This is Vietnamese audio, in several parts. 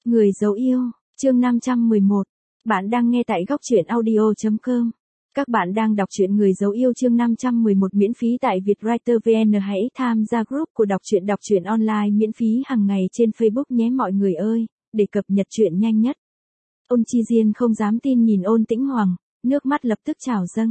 Người dấu yêu, chương 511. Bạn đang nghe tại góc truyện audio.com. Các bạn đang đọc truyện Người dấu yêu chương 511 miễn phí tại Vietwriter VN. Hãy tham gia group của đọc truyện online miễn phí hàng ngày trên Facebook nhé mọi người ơi, để cập nhật truyện nhanh nhất. Ôn Chi Diên không dám tin nhìn Ôn Tĩnh Hoàng, nước mắt lập tức trào dâng.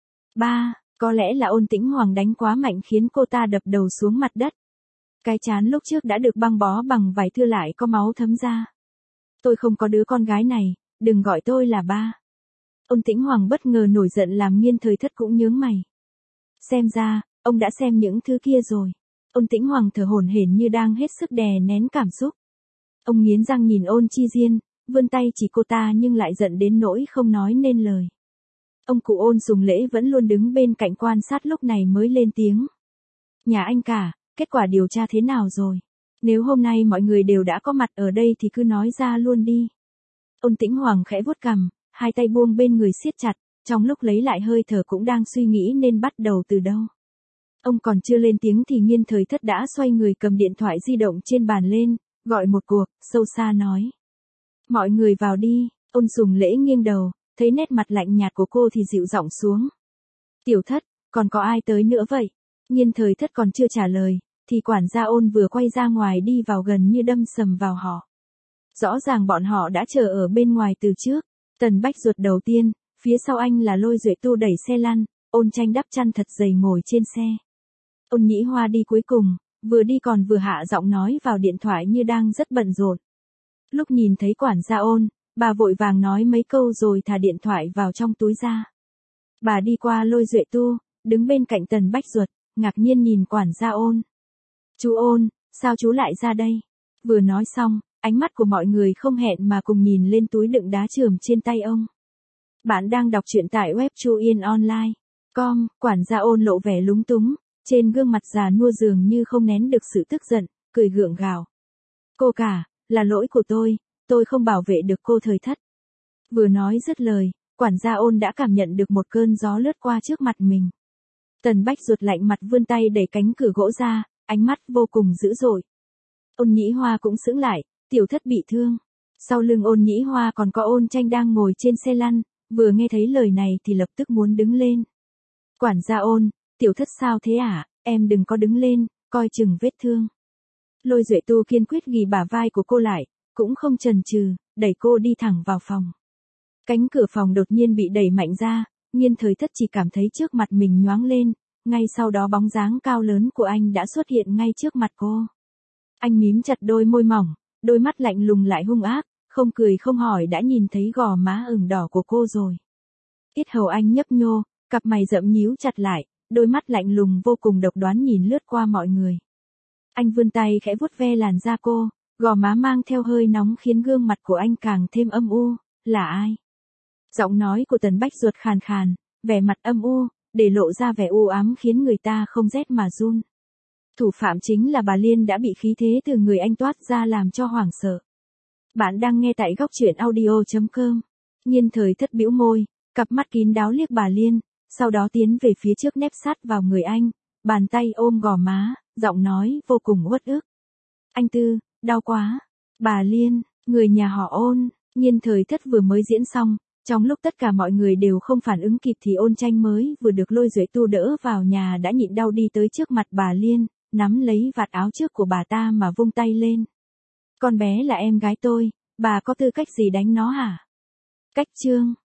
Có lẽ là Ôn Tĩnh Hoàng đánh quá mạnh khiến cô ta đập đầu xuống mặt đất. Cái trán lúc trước đã được băng bó bằng vải thưa lại có máu thấm ra. Tôi không có đứa con gái này, đừng gọi tôi là ba. Ôn Tĩnh Hoàng bất ngờ nổi giận làm Nghiên Thời Thất cũng nhướng mày. Xem ra, ông đã xem những thứ kia rồi. Ôn Tĩnh Hoàng thở hổn hển như đang hết sức đè nén cảm xúc. Ông nghiến răng nhìn Ôn Chi Diên, vươn tay chỉ cô ta nhưng lại giận đến nỗi không nói nên lời. Ông cụ Ôn Sùng Lễ vẫn luôn đứng bên cạnh quan sát lúc này mới lên tiếng. Nhà anh cả, kết quả điều tra thế nào rồi? Nếu hôm nay mọi người đều đã có mặt ở đây thì cứ nói ra luôn đi. Ôn Tĩnh Hoàng khẽ vuốt cằm, hai tay buông bên người siết chặt, trong lúc lấy lại hơi thở cũng đang suy nghĩ nên bắt đầu từ đâu. Ông còn chưa lên tiếng thì Nghiên Thời Thất đã xoay người cầm điện thoại di động trên bàn lên, gọi một cuộc, sâu xa nói. Mọi người vào đi. Ôn Sùng Lễ nghiêng đầu, thấy nét mặt lạnh nhạt của cô thì dịu giọng xuống. Tiểu Thất, còn có ai tới nữa vậy? Nghiên Thời Thất còn chưa trả lời, thì quản gia Ôn vừa quay ra ngoài đi vào gần như đâm sầm vào họ. Rõ ràng bọn họ đã chờ ở bên ngoài từ trước. Tần Bách Duật đầu tiên, phía sau anh là Lôi Duệ Tu đẩy xe lăn, Ôn Tranh đắp chăn thật dày ngồi trên xe. Ôn Nhĩ Hoa đi cuối cùng, vừa đi còn vừa hạ giọng nói vào điện thoại như đang rất bận rộn. Lúc nhìn thấy quản gia Ôn, bà vội vàng nói mấy câu rồi thả điện thoại vào trong túi ra. Bà đi qua Lôi Duệ Tu, đứng bên cạnh Tần Bách Duật, ngạc nhiên nhìn quản gia Ôn. Chú Ôn, sao chú lại ra đây? Vừa nói xong, ánh mắt của mọi người không hẹn mà cùng nhìn lên túi đựng đá chườm trên tay ông. Bạn đang đọc truyện tại web chuyenonline.com, quản gia Ôn lộ vẻ lúng túng, trên gương mặt già nua dường như không nén được sự tức giận, cười gượng gạo. Cô cả, là lỗi của tôi không bảo vệ được cô Thời Thất. Vừa nói dứt lời, quản gia Ôn đã cảm nhận được một cơn gió lướt qua trước mặt mình. Tần Bách Duật lạnh mặt vươn tay đẩy cánh cửa gỗ ra, ánh mắt vô cùng dữ dội. Ôn Nhĩ Hoa cũng sững lại, Tiểu Thất bị thương. Sau lưng Ôn Nhĩ Hoa còn có Ôn Tranh đang ngồi trên xe lăn, vừa nghe thấy lời này thì lập tức muốn đứng lên. Quản gia Ôn, Tiểu Thất sao thế à, em đừng có đứng lên, coi chừng vết thương. Lôi Duệ Tu kiên quyết ghi bả vai của cô lại, cũng không chần chừ, đẩy cô đi thẳng vào phòng. Cánh cửa phòng đột nhiên bị đẩy mạnh ra, Nghiên Thời Thất chỉ cảm thấy trước mặt mình nhoáng lên, ngay sau đó bóng dáng cao lớn của anh đã xuất hiện ngay trước mặt cô. Anh mím chặt đôi môi mỏng, đôi mắt lạnh lùng lại hung ác, không cười không hỏi đã nhìn thấy gò má ửng đỏ của cô rồi. Yết hầu anh nhấp nhô, cặp mày rậm nhíu chặt lại, đôi mắt lạnh lùng vô cùng độc đoán nhìn lướt qua mọi người. Anh vươn tay khẽ vuốt ve làn da cô, gò má mang theo hơi nóng khiến gương mặt của anh càng thêm âm u. Là ai? Giọng nói của Tần Bách Duật khàn khàn, vẻ mặt âm u, để lộ ra vẻ u ám khiến người ta không rét mà run. Thủ phạm chính là bà Liên đã bị khí thế từ người anh toát ra làm cho hoảng sợ. Bạn đang nghe tại góc truyện audio.com. Nghiên Thời Thất bĩu môi, cặp mắt kín đáo liếc bà Liên, sau đó tiến về phía trước nép sát vào người anh, bàn tay ôm gò má, giọng nói vô cùng uất ức. Anh Tư, đau quá. Bà Liên, người nhà họ Ôn. Nghiên Thời Thất vừa mới diễn xong, trong lúc tất cả mọi người đều không phản ứng kịp thì Ôn Tranh mới vừa được Lôi Duệ Tu đỡ vào nhà đã nhịn đau đi tới trước mặt bà Liên, nắm lấy vạt áo trước của bà ta mà vung tay lên. Con bé là em gái tôi, bà có tư cách gì đánh nó hả? Cách chương